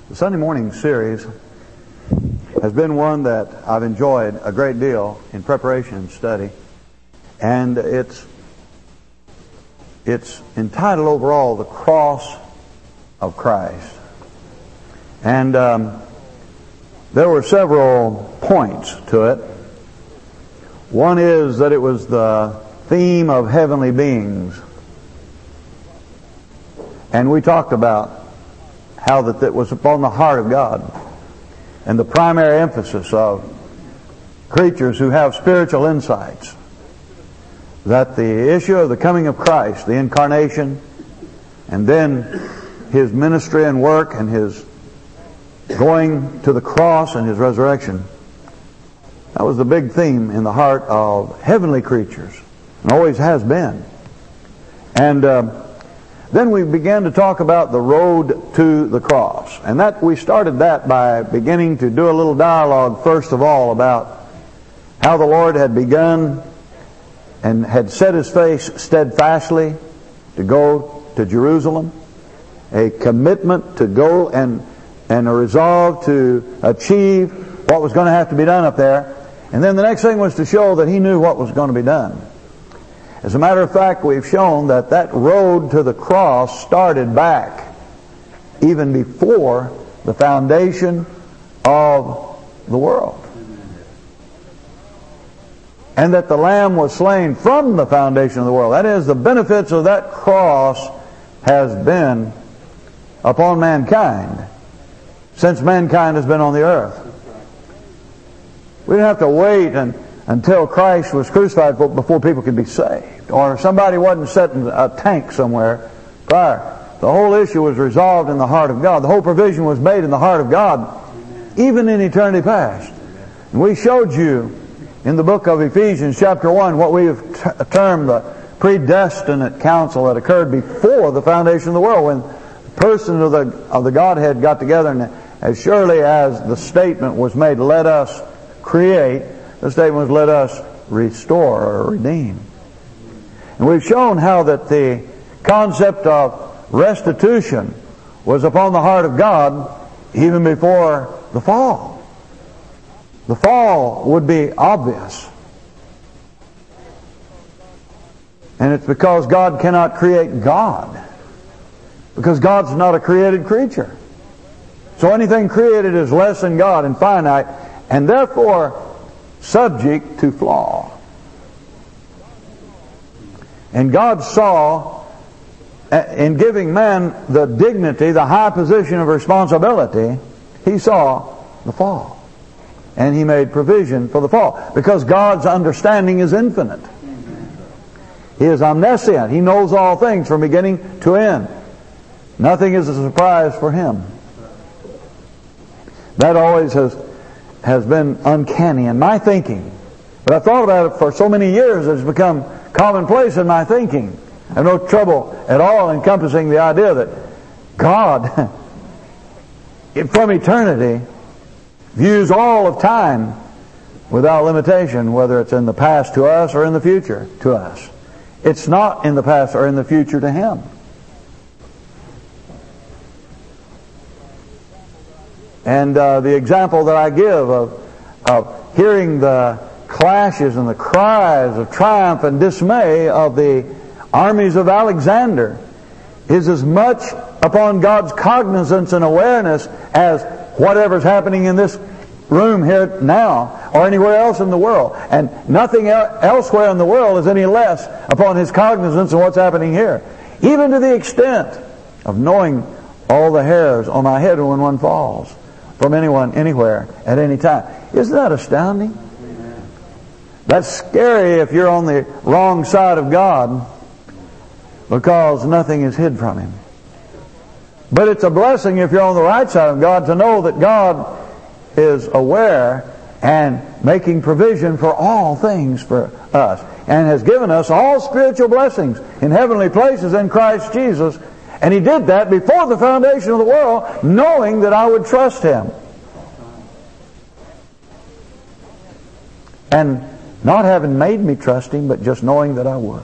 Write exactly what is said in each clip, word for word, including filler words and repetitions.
The Sunday morning series has been one that I've enjoyed a great deal in preparation and study, and it's it's entitled overall "The Cross of Christ." And um, there were several points to it. One is that it was the theme of heavenly beings, and we talked about how that it was upon the heart of God, and the primary emphasis of creatures who have spiritual insights, that the issue of the coming of Christ, the incarnation, and then His ministry and work and His going to the cross and His resurrection, that was the big theme in the heart of heavenly creatures, and always has been. And uh, then we began to talk about the road to the cross. And that we started that by beginning to do a little dialogue, first of all, about how the Lord had begun and had set His face steadfastly to go to Jerusalem, a commitment to go and, and a resolve to achieve what was going to have to be done up there. And then the next thing was to show that He knew what was going to be done. As a matter of fact, we've shown that that road to the cross started back even before the foundation of the world. And that the Lamb was slain from the foundation of the world. That is, the benefits of that cross has been upon mankind since mankind has been on the earth. We didn't have to wait and until Christ was crucified before people could be saved, or somebody wasn't setting a tank somewhere prior. The whole issue was resolved in the heart of God. The whole provision was made in the heart of God, even in eternity past. And we showed you in the book of Ephesians chapter one what we have t- termed the predestinate council that occurred before the foundation of the world, when the person of the, of the Godhead got together, and as surely as the statement was made, "Let us create," the statement was, "Let us restore," or redeem. And we've shown how that the concept of restitution was upon the heart of God even before the fall. The fall would be obvious. And it's because God cannot create God. Because God's not a created creature. So anything created is less than God and finite, and therefore subject to flaw. And God saw, in giving man the dignity, the high position of responsibility, He saw the fall. And He made provision for the fall. Because God's understanding is infinite. He is omniscient. He knows all things from beginning to end. Nothing is a surprise for Him. That always has has been uncanny in my thinking. But I've thought about it for so many years that it's become commonplace in my thinking. I have no trouble at all encompassing the idea that God, from eternity, views all of time without limitation, whether it's in the past to us or in the future to us. It's not in the past or in the future to Him. And uh, the example that I give of, of hearing the clashes and the cries of triumph and dismay of the armies of Alexander is as much upon God's cognizance and awareness as whatever's happening in this room here now or anywhere else in the world. And nothing el- elsewhere in the world is any less upon His cognizance of what's happening here. Even to the extent of knowing all the hairs on my head when one falls. From anyone, anywhere, at any time. Isn't that astounding? Amen. That's scary if you're on the wrong side of God, because nothing is hid from Him. But it's a blessing if you're on the right side of God to know that God is aware and making provision for all things for us, and has given us all spiritual blessings in heavenly places in Christ Jesus. And He did that before the foundation of the world, knowing that I would trust Him. And not having made me trust Him, but just knowing that I would.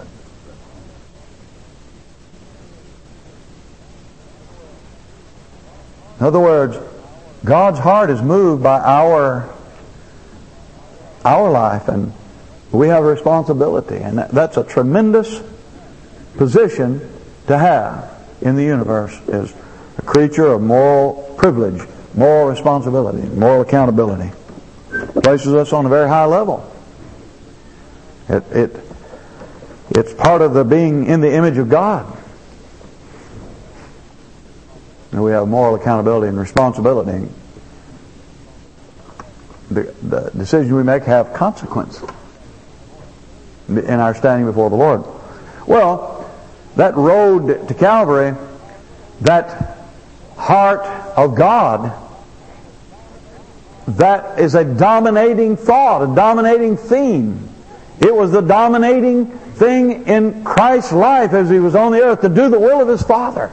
In other words, God's heart is moved by our our life, and we have a responsibility, and that, that's a tremendous position to have in the universe, is a creature of moral privilege, moral responsibility, moral accountability. It places us on a very high level. It, it it's part of the being in the image of God. And we have moral accountability and responsibility. The, the decisions we make have consequence in our standing before the Lord. Well, that road to Calvary, that heart of God, that is a dominating thought, a dominating theme. It was the dominating thing in Christ's life as He was on the earth, to do the will of His Father.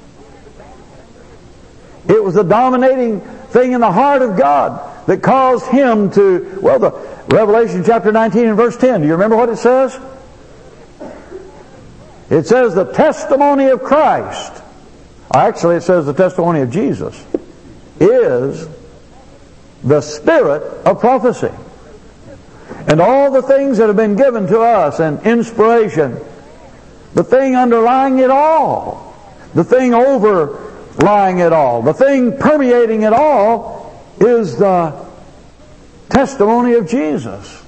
It was the dominating thing in the heart of God that caused Him to, well, the Revelation chapter nineteen and verse ten, do you remember what it says? It says the testimony of Christ, actually it says the testimony of Jesus, is the spirit of prophecy. And all the things that have been given to us and inspiration, the thing underlying it all, the thing overlying it all, the thing permeating it all is the testimony of Jesus.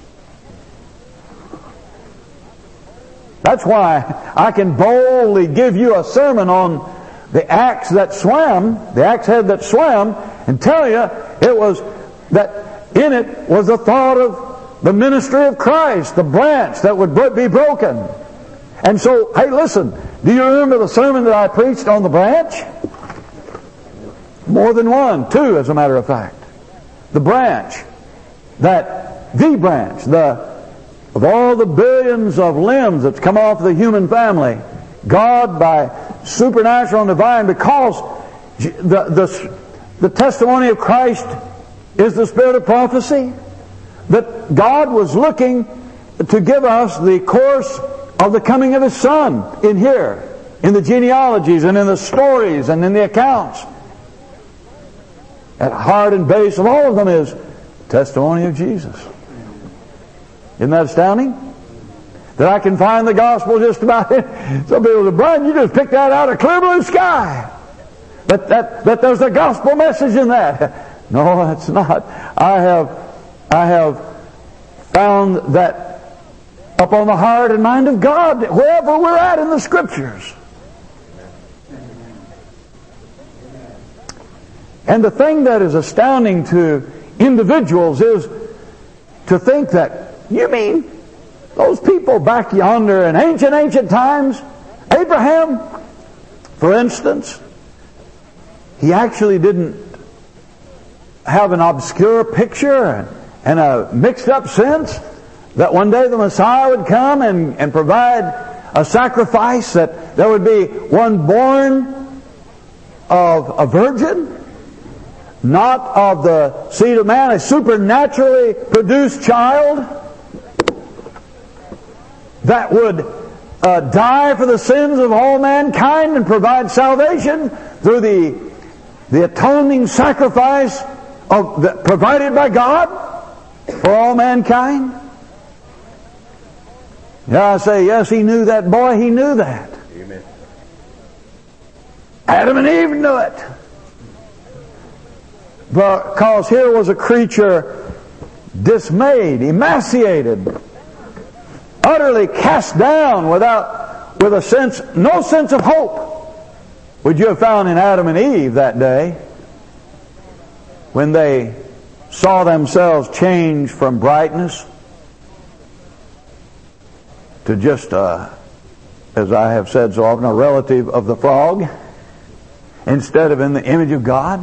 That's why I can boldly give you a sermon on the axe that swam, the axe head that swam, and tell you it was that in it was the thought of the ministry of Christ, the branch that would be broken. And so, hey, listen, do you remember the sermon that I preached on the branch? More than one, two as a matter of fact. The branch, that, the branch, the, of all the billions of limbs that's come off the human family, God by supernatural and divine, because the, the, the testimony of Christ is the spirit of prophecy, that God was looking to give us the course of the coming of His Son in here, in the genealogies and in the stories and in the accounts. At heart and base of all of them is testimony of Jesus. Isn't that astounding? That I can find the gospel just about it. Some people say, Brian, you just picked that out of clear blue sky. But that, that there's a gospel message in that. No, that's not. I have I have found that up on the heart and mind of God, wherever we're at in the Scriptures. And the thing that is astounding to individuals is to think that, you mean those people back yonder in ancient, ancient times, Abraham, for instance, he actually didn't have an obscure picture and and a mixed-up sense that one day the Messiah would come and, and provide a sacrifice, that there would be one born of a virgin, not of the seed of man, a supernaturally produced child that would uh, die for the sins of all mankind and provide salvation through the, the atoning sacrifice of the, provided by God for all mankind? Yeah, I say, yes, he knew that. Boy, he knew that. Amen. Adam and Eve knew it. Because here was a creature dismayed, emaciated, utterly cast down without, with a sense, no sense of hope. Would you have found in Adam and Eve that day when they saw themselves change from brightness to just, uh, as I have said so often, a relative of the frog instead of in the image of God?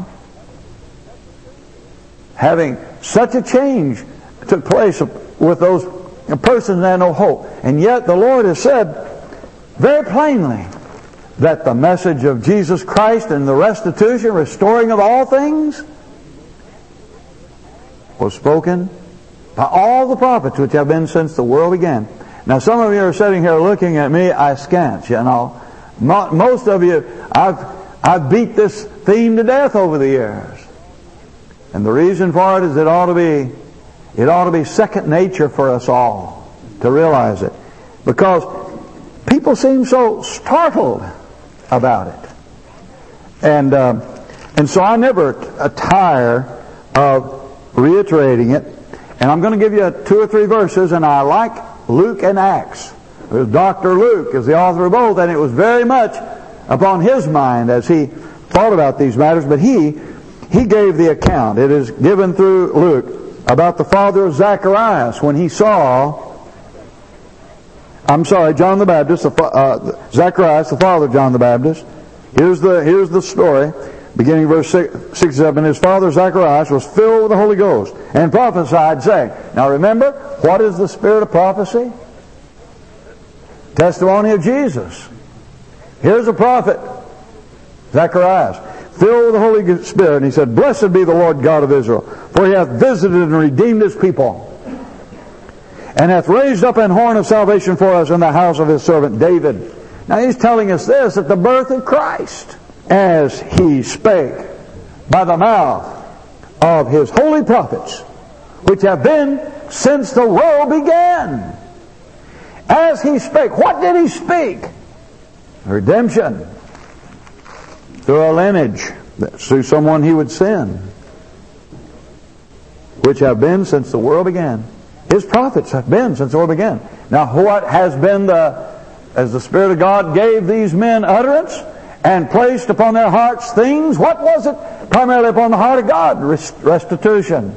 Having such a change took place with those persons that had no hope. And yet the Lord has said very plainly that the message of Jesus Christ and the restitution, restoring of all things, was spoken by all the prophets which have been since the world began. Now some of you are sitting here looking at me askance, you know. Most of you, I've, I've beat this theme to death over the years. And the reason for it is it ought to be, it ought to be second nature for us all to realize it. Because people seem so startled about it. And, um, and so I never tire of reiterating it. And I'm going to give you two or three verses, and I like Luke and Acts. Doctor Luke is the author of both, and it was very much upon his mind as he thought about these matters, but he he gave the account. It is given through Luke about the father of Zacharias when he saw, I'm sorry, John the Baptist, uh, Zacharias, the father of John the Baptist. Here's the here's the story, beginning verse six, six seven. His father Zacharias was filled with the Holy Ghost and prophesied, saying, now remember, what is the spirit of prophecy? Testimony of Jesus. Here's a prophet, Zacharias, filled with the Holy Spirit, and he said, blessed be the Lord God of Israel, for he hath visited and redeemed his people, and hath raised up an horn of salvation for us in the house of his servant David. Now he's telling us this at the birth of Christ, as he spake by the mouth of his holy prophets, which have been since the world began. As he spake, what did he speak? Redemption. Through a lineage, through someone he would send, which have been since the world began. His prophets have been since the world began. Now what has been the, as the Spirit of God gave these men utterance and placed upon their hearts things, what was it? Primarily upon the heart of God, restitution.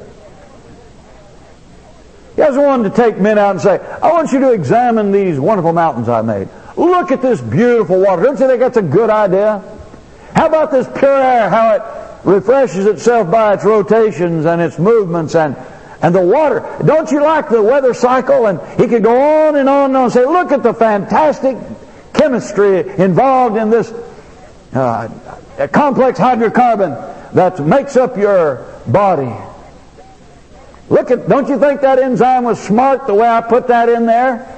He hasn't wanted to take men out and say, I want you to examine these wonderful mountains I made. Look at this beautiful water. Don't you think that's a good idea? How about this pure air, how it refreshes itself by its rotations and its movements and, and the water? Don't you like the weather cycle? And he could go on and on and on and say, look at the fantastic chemistry involved in this uh, complex hydrocarbon that makes up your body. Look at, don't you think that enzyme was smart the way I put that in there?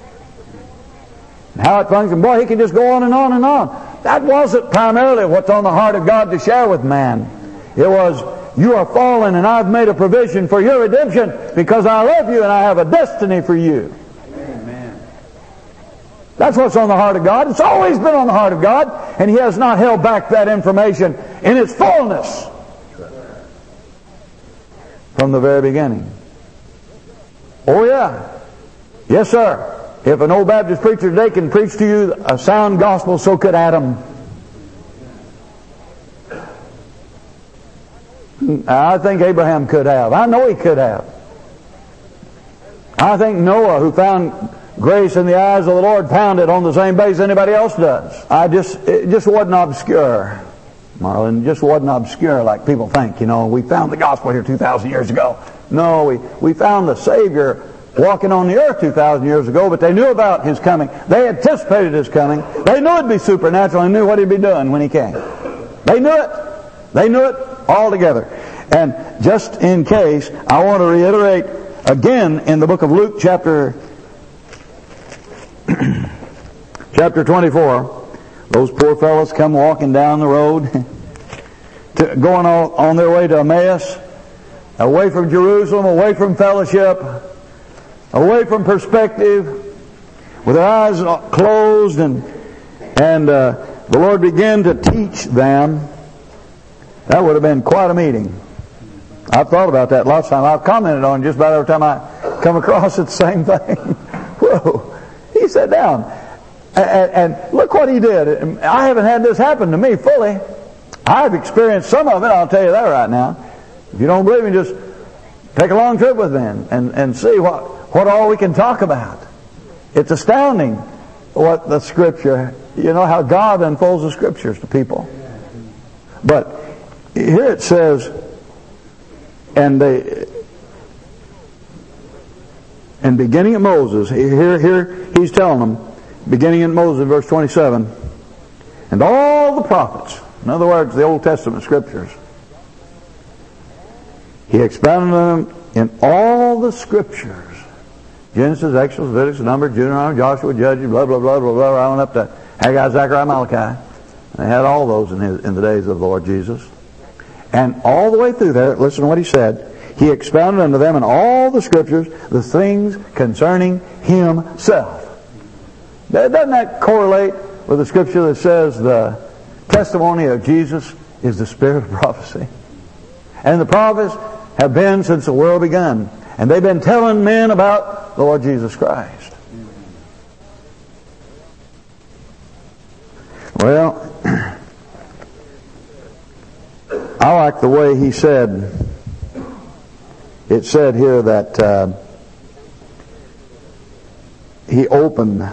And how it functions. Boy, he could just go on and on and on. That wasn't primarily what's on the heart of God to share with man. It was, you are fallen and I've made a provision for your redemption because I love you and I have a destiny for you. Amen. That's what's on the heart of God. It's always been on the heart of God, and he has not held back that information in its fullness from the very beginning. Oh yeah. Yes, sir. If an old Baptist preacher today can preach to you a sound gospel, so could Adam. I think Abraham could have. I know he could have. I think Noah, who found grace in the eyes of the Lord, found it on the same basis anybody else does. I just, it just wasn't obscure, Marlon. It just wasn't obscure like people think. You know, we found the gospel here two thousand years ago. No, we, we found the Savior walking on the earth two thousand years ago, but they knew about his coming. They anticipated his coming. They knew it'd be supernatural and knew what he'd be doing when he came. They knew it. They knew it all together. And just in case, I want to reiterate again in the book of Luke chapter chapter twenty-four, those poor fellows come walking down the road to, going on, on their way to Emmaus, away from Jerusalem, away from fellowship, away from perspective, with their eyes closed, and and uh, the Lord began to teach them. That would have been quite a meeting. I've thought about that lots of times. I've commented on it just about every time I come across it, the same thing. Whoa. He sat down. And, and look what he did. I haven't had this happen to me fully. I've experienced some of it, I'll tell you that right now. If you don't believe me, just take a long trip with me and, and, and see what, what all we can talk about. It's astounding what the Scripture, you know, how God unfolds the Scriptures to people. But here it says, and they, and beginning at Moses, here, here he's telling them, beginning at Moses, verse twenty-seven, and all the prophets, in other words, the Old Testament Scriptures, he expounded them in all the Scriptures. Genesis, Exodus, Leviticus, Numbers, Deuteronomy, Joshua, Judges, blah, blah, blah, blah, blah, right on up to Haggai, Zechariah, Malachi. They had all those in, his, in the days of the Lord Jesus. And all the way through there, listen to what he said. He expounded unto them in all the Scriptures the things concerning himself. Doesn't that correlate with the Scripture that says the testimony of Jesus is the spirit of prophecy? And the prophets have been since the world began. And they've been telling men about the Lord Jesus Christ. Well, I like the way he said, it said here that uh, he opened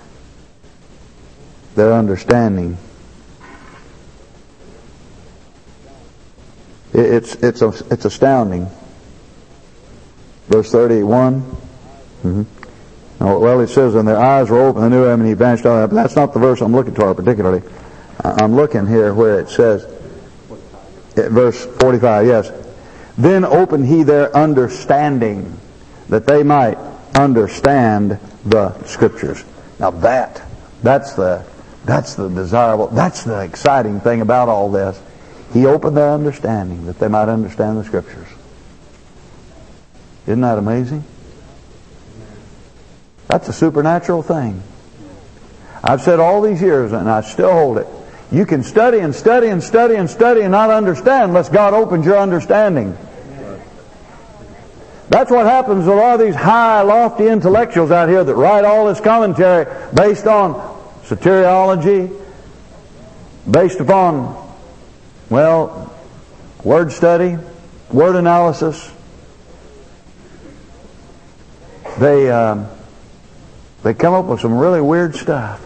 their understanding. It's it's a, it's astounding. Verse thirty-one. Mm-hmm. Oh, well, it says, and their eyes were open, they knew him, and he vanished out of that. But that's not the verse I'm looking toward particularly. I'm looking here where it says, verse forty-five, yes. Then opened he their understanding, that they might understand the Scriptures. Now that, that's the, that's the desirable, that's the exciting thing about all this. He opened their understanding, that they might understand the Scriptures. Isn't that amazing? That's a supernatural thing. I've said all these years, and I still hold it. You can study and study and study and study and not understand unless God opens your understanding. That's what happens to a lot of these high, lofty intellectuals out here that write all this commentary based on soteriology, based upon, well, word study, word analysis. They um, they come up with some really weird stuff.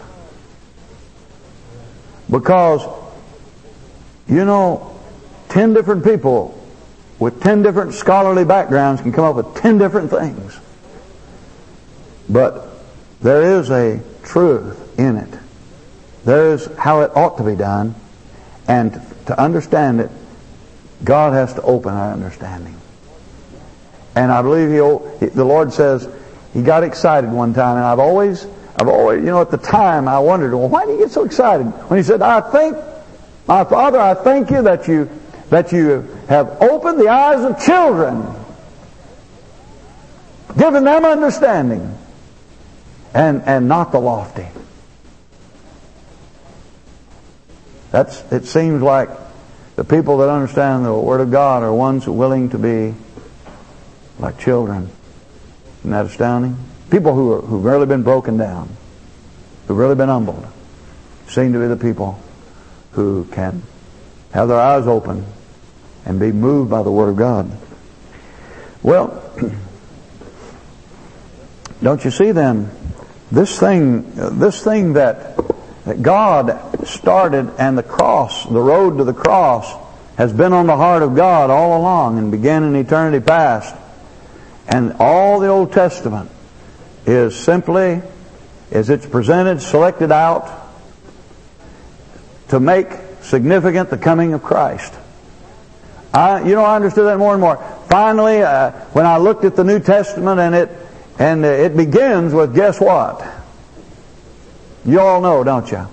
Because, you know, ten different people with ten different scholarly backgrounds can come up with ten different things. But there is a truth in it. There is how it ought to be done. And to understand it, God has to open our understanding. And I believe he, the Lord says, he got excited one time, and I've always, I've always, you know, at the time I wondered, well, why do you get so excited? When he said, I thank, my Father, I thank you that you, that you have opened the eyes of children, given them understanding, and, and not the lofty. That's, it seems like the people that understand the Word of God are ones who are willing to be like children. Isn't that astounding? People who are, who've really been broken down, who've really been humbled, seem to be the people who can have their eyes open and be moved by the Word of God. Well, don't you see then, this thing, this thing that, that God started, and the cross, the road to the cross, has been on the heart of God all along and began in eternity past. And all the Old Testament is simply, as it's presented, selected out to make significant the coming of Christ. I, you know, I understood that more and more. Finally, uh, when I looked at the New Testament, and it and it begins with, guess what? You all know, don't you?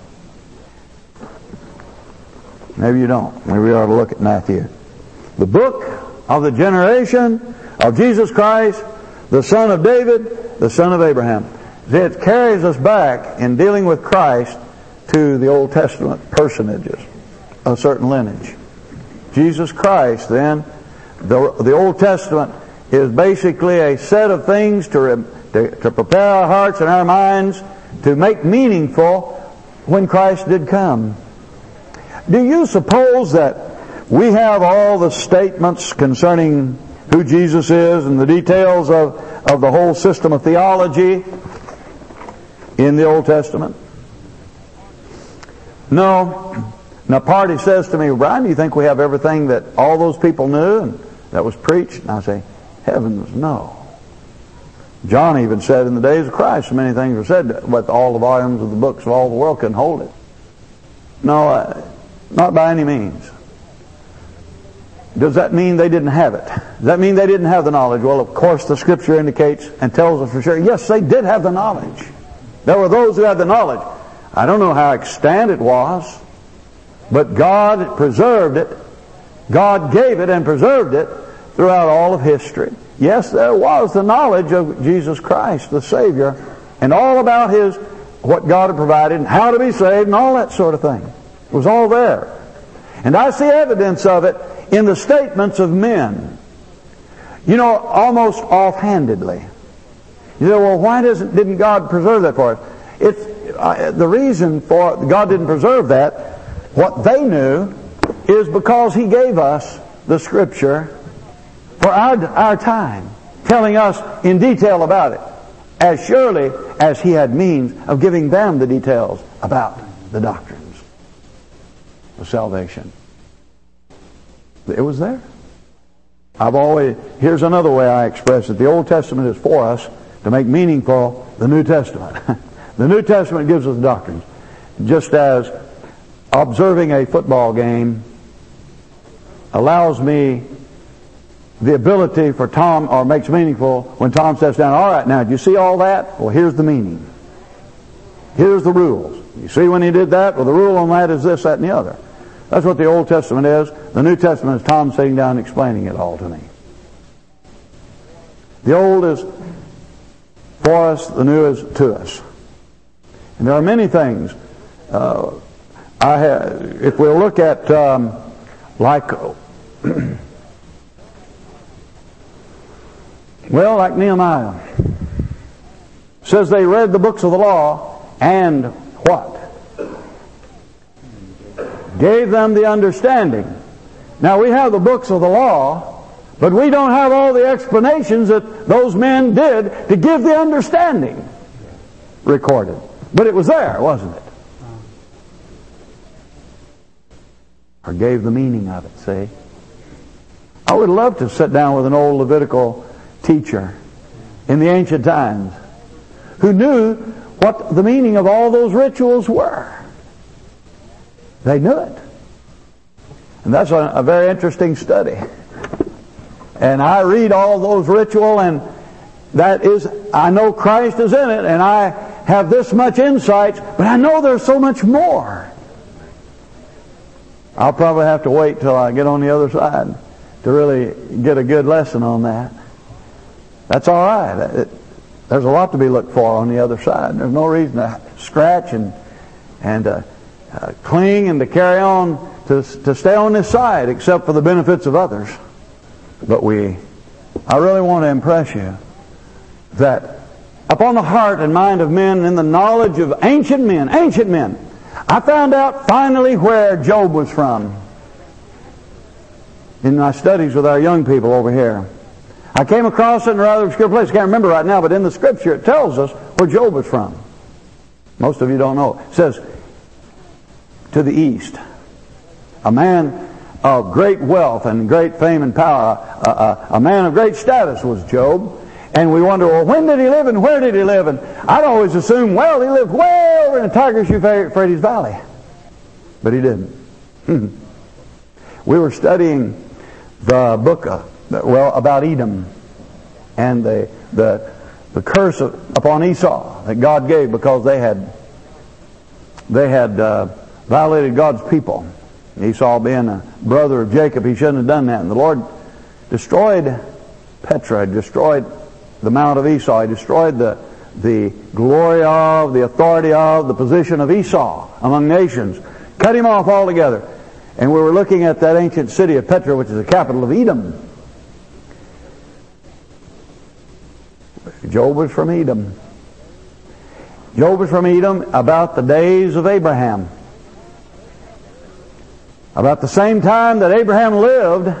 Maybe you don't. Maybe we ought to look at Matthew. The book of the generation of Jesus Christ, the son of David, the son of Abraham. It carries us back in dealing with Christ to the Old Testament personages of certain lineage. Jesus Christ, then, the, the Old Testament is basically a set of things to, to, to prepare our hearts and our minds to make meaningful when Christ did come. Do you suppose that we have all the statements concerning who Jesus is and the details of, of the whole system of theology in the Old Testament? No. Now, Party says to me, Brian, do you think we have everything that all those people knew and that was preached? And I say, heavens, no. John even said in the days of Christ, so many things were said, but all the volumes of the books of all the world couldn't hold it. No, uh, not by any means. Does that mean they didn't have it? Does that mean they didn't have the knowledge? Well, of course, the Scripture indicates and tells us for sure, yes, they did have the knowledge. There were those who had the knowledge. I don't know how extant it was, but God preserved it. God gave it and preserved it throughout all of history. Yes, there was the knowledge of Jesus Christ, the Savior, and all about His, what God had provided, and how to be saved, and all that sort of thing. It was all there. And I see evidence of it in the statements of men. You know, almost offhandedly. You say, well, why doesn't, didn't God preserve that for us? It's, uh, the reason for God didn't preserve that, what they knew, is because He gave us the Scripture for our, our time, telling us in detail about it, as surely as He had means of giving them the details about the doctrines of salvation. It was there. I've always, here's another way I express it. The Old Testament is for us to make meaningful the New Testament. The New Testament gives us doctrines. Just as observing a football game allows me the ability for Tom, or makes meaningful when Tom says down, all right, now, do you see all that? Well, here's the meaning. Here's the rules. You see when he did that? Well, the rule on that is this, that, and the other. That's what the Old Testament is. The New Testament is Tom sitting down and explaining it all to me. The Old is for us, the New is to us. And there are many things. Uh, I have, if we'll look at, um, like, well, like Nehemiah. Says they read the books of the law and what? Gave them the understanding. Now we have the books of the law, but we don't have all the explanations that those men did to give the understanding recorded. But it was there, wasn't it? Or gave the meaning of it, see? I would love to sit down with an old Levitical teacher in the ancient times who knew what the meaning of all those rituals were. They knew it. And that's a, a very interesting study. And I read all those ritual, and that is, I know Christ is in it, and I have this much insight, but I know there's so much more. I'll probably have to wait till I get on the other side to really get a good lesson on that. That's all right. It, there's a lot to be looked for on the other side. There's no reason to scratch and and uh, uh, cling and to carry on to to stay on this side, except for the benefits of others. But we, I really want to impress you that upon the heart and mind of men, in the knowledge of ancient men, ancient men, I found out finally where Job was from in my studies with our young people over here. I came across it in a rather obscure place. I can't remember right now, but in the Scripture it tells us where Job was from. Most of you don't know. It says, to the east. A man of great wealth and great fame and power. A, a, a man of great status was Job. And we wonder, well, when did he live and where did he live? And I'd always assume, well, he lived way over in the Tigris-Euphrates Valley. But he didn't. We were studying the book, of, well, about Edom and the the the curse of, upon Esau that God gave because they had they had uh, violated God's people. Esau being a brother of Jacob, he shouldn't have done that. And the Lord destroyed Petra, destroyed the mount of Esau. He destroyed the the glory of, the authority of, the position of Esau among nations. Cut him off altogether. And we were looking at that ancient city of Petra, which is the capital of Edom. Job was from Edom. Job was from Edom about the days of Abraham. About the same time that Abraham lived,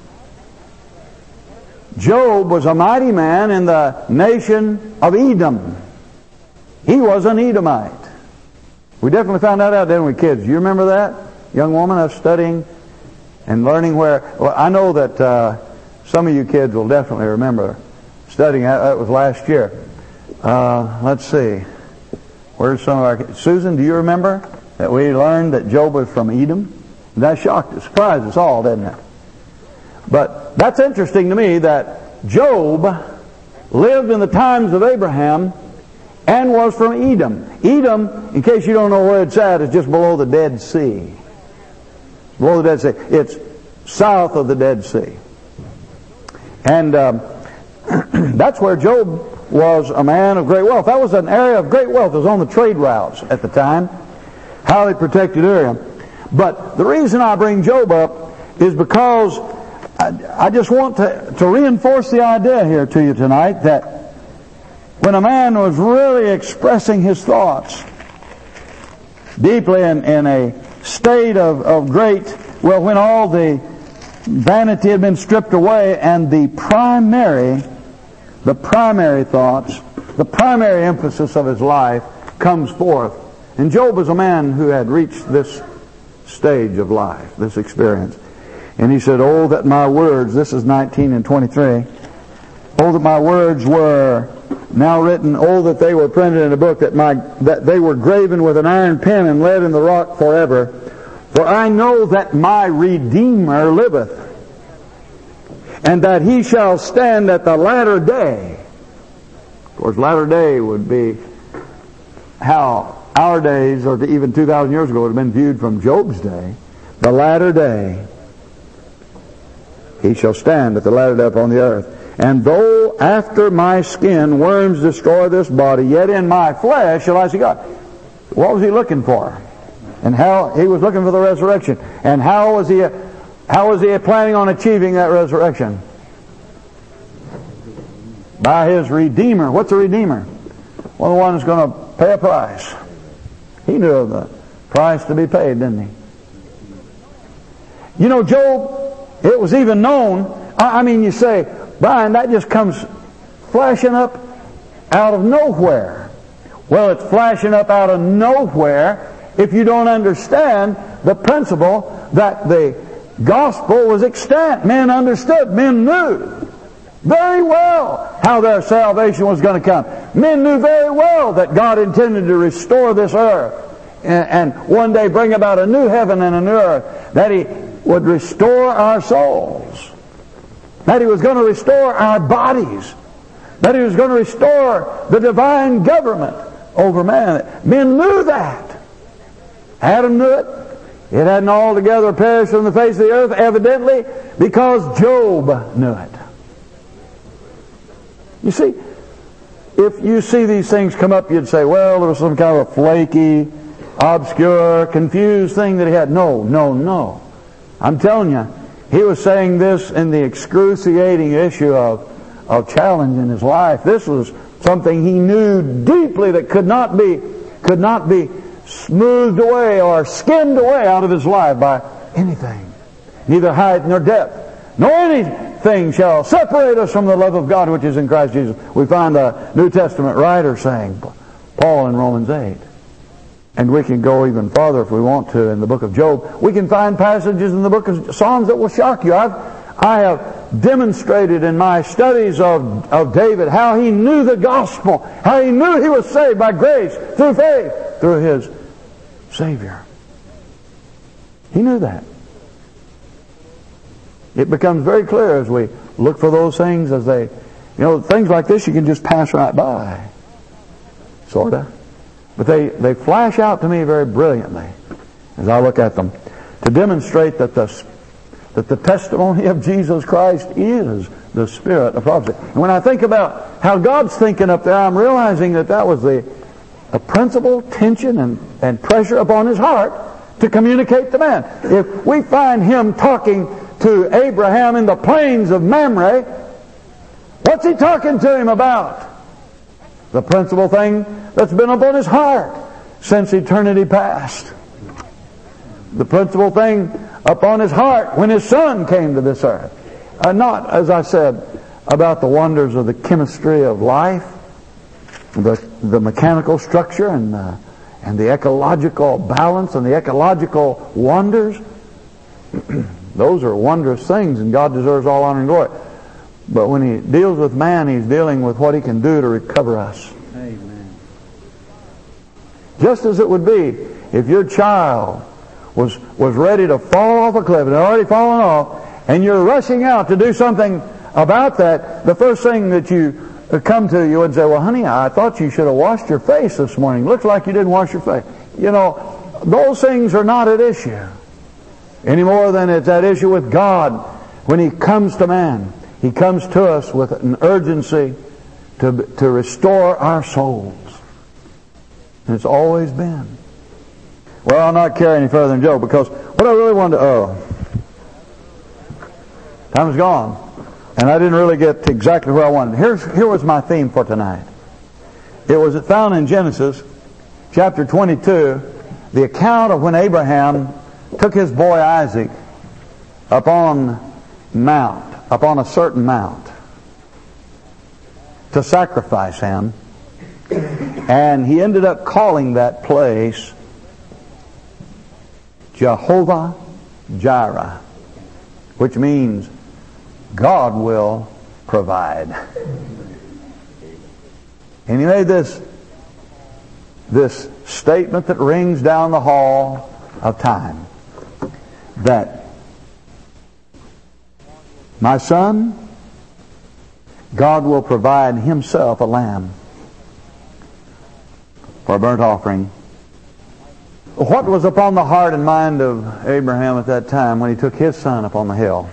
Job was a mighty man in the nation of Edom. He was an Edomite. We definitely found that out, didn't we, kids? You remember that? Young woman, us studying and learning where... Well, I know that uh, some of you kids will definitely remember studying that. That was last year. Uh, let's see. Where's some of our kids? Susan, do you remember that we learned that Job was from Edom? That shocked us, surprised us all, didn't it? But that's interesting to me that Job lived in the times of Abraham and was from Edom. Edom, in case you don't know where it's at, is just below the Dead Sea. Below the Dead Sea. It's south of the Dead Sea. And um, that's where Job was a man of great wealth. That was an area of great wealth. It was on the trade routes at the time. Highly protected area. But the reason I bring Job up is because I, I just want to, to reinforce the idea here to you tonight that when a man was really expressing his thoughts deeply in, in a state of, of great, well, when all the vanity had been stripped away and the primary, the primary thoughts, the primary emphasis of his life comes forth. And Job was a man who had reached this stage of life, this experience. And he said, "Oh, that my words," this is nineteen and twenty-three, "oh, that my words were now written, oh, that they were printed in a book, that my that they were graven with an iron pen and lead in the rock forever. For I know that my Redeemer liveth, and that he shall stand at the latter day." Of course, latter day would be how our days, or even two thousand years ago, would have been viewed from Job's day. The latter day. He shall stand at the latter day upon the earth. "And though after my skin worms destroy this body, yet in my flesh shall I see God." What was he looking for? And how he was looking for the resurrection. And how was he how was he planning on achieving that resurrection? By his Redeemer. What's a Redeemer? Well, the one who's going to pay a price. He knew of the price to be paid, didn't he? You know, Job, it was even known, I mean, you say, "Brian, that just comes flashing up out of nowhere." Well, it's flashing up out of nowhere if you don't understand the principle that the gospel was extant. Men understood, men knew very well how their salvation was going to come. Men knew very well that God intended to restore this earth and, and one day bring about a new heaven and a new earth, that He would restore our souls, that He was going to restore our bodies, that He was going to restore the divine government over man. Men knew that. Adam knew it. It hadn't altogether perished from the face of the earth, evidently, because Job knew it. You see, if you see these things come up, you'd say, well, there was some kind of a flaky, obscure, confused thing that he had. No, no, no. I'm telling you, he was saying this in the excruciating issue of, of challenge in his life. This was something he knew deeply that could not be, could not be smoothed away or skimmed away out of his life by anything. Neither height nor depth, nor anything shall separate us from the love of God which is in Christ Jesus. We find a New Testament writer saying, Paul in Romans eight. And we can go even farther if we want to in the book of Job. We can find passages in the book of Psalms that will shock you. I've, I have demonstrated in my studies of, of David how he knew the gospel, how he knew he was saved by grace, through faith, through his Savior. He knew that. It becomes very clear as we look for those things, as they, you know, things like this you can just pass right by. Sort of. But they, they flash out to me very brilliantly as I look at them to demonstrate that the, that the testimony of Jesus Christ is the spirit of prophecy. And when I think about how God's thinking up there, I'm realizing that that was the a principal tension and, and pressure upon His heart to communicate to man. If we find Him talking to Abraham in the plains of Mamre, what's He talking to him about? The principal thing that's been upon his heart since eternity past. The principal thing upon his heart when his son came to this earth. Uh, not, as I said, about the wonders of the chemistry of life, the, the mechanical structure and the, and the ecological balance and the ecological wonders. Those are wondrous things, and God deserves all honor and glory. But when He deals with man, He's dealing with what He can do to recover us. Amen. Just as it would be if your child was was ready to fall off a cliff and had already fallen off, and you're rushing out to do something about that, the first thing that you come to you and say, well, honey, I thought you should have washed your face this morning. Looks like you didn't wash your face. You know, those things are not at issue. Any more than it's at issue with God. When He comes to man, He comes to us with an urgency to, to restore our souls. And it's always been. Well, I'll not carry any further than Job, because what I really wanted to... Oh, time's gone. And I didn't really get exactly where I wanted. Here's, here was my theme for tonight. It was found in Genesis chapter twenty-two, the account of when Abraham took his boy Isaac upon mount, upon a certain mount, to sacrifice him. And he ended up calling that place Jehovah Jireh, which means God will provide. And he made this, this statement that rings down the hall of time, that my son, God will provide Himself a lamb for a burnt offering. What was upon the heart and mind of Abraham at that time when he took his son up on the hill?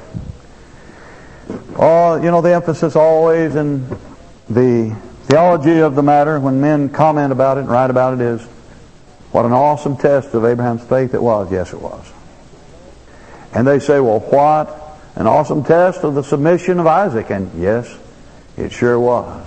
Oh, you know, the emphasis always in the theology of the matter, when men comment about it and write about it, is what an awesome test of Abraham's faith it was. Yes, it was. And they say, well, what an awesome test of the submission of Isaac. And yes, it sure was.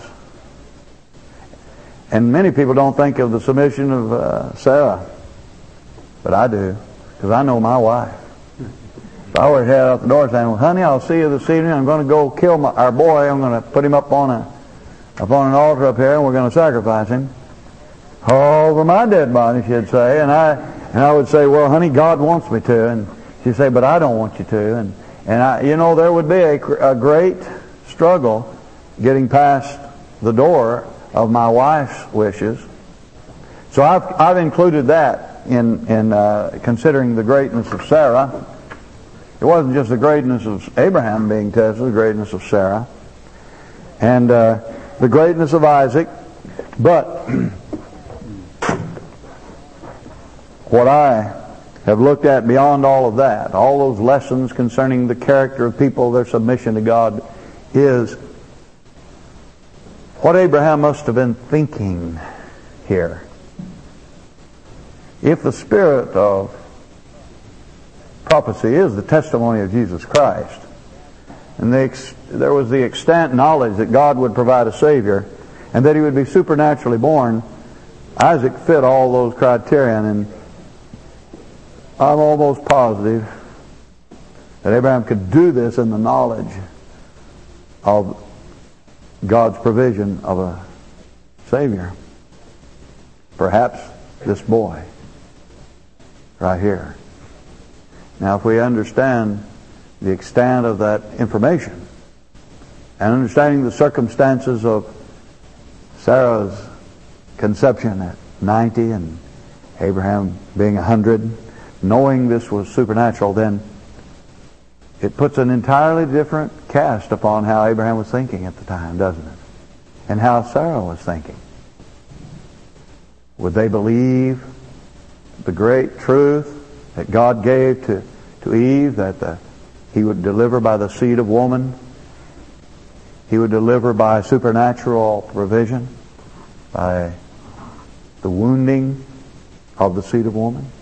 And many people don't think of the submission of uh, Sarah. But I do, because I know my wife. So I always had out the door saying, well, honey, I'll see you this evening. I'm going to go kill my, our boy. I'm going to put him up on a upon an altar up here, and we're going to sacrifice him. Over my dead body, she'd say. And I and I would say, well, honey, God wants me to. And she'd say, but I don't want you to. And, and I, you know, there would be a, a great struggle getting past the door of my wife's wishes. So I've, I've included that in, in uh, considering the greatness of Sarah. It wasn't just the greatness of Abraham being tested, the greatness of Sarah. And uh, the greatness of Isaac. But what I have looked at beyond all of that, all those lessons concerning the character of people, their submission to God, is what Abraham must have been thinking here. If the spirit of prophecy is the testimony of Jesus Christ, and the ex- there was the extant knowledge that God would provide a Savior and that He would be supernaturally born, Isaac fit all those criterion, and I'm almost positive that Abraham could do this in the knowledge of God's provision of a Savior. Perhaps this boy right here. Now, if we understand the extent of that information and understanding the circumstances of Sarah's conception at ninety and Abraham being one hundred, knowing this was supernatural, then it puts an entirely different cast upon how Abraham was thinking at the time, doesn't it? And how Sarah was thinking. Would they believe the great truth that God gave to, to Eve, that the, He would deliver by the seed of woman? He would deliver by supernatural provision, by the wounding of the seed of woman?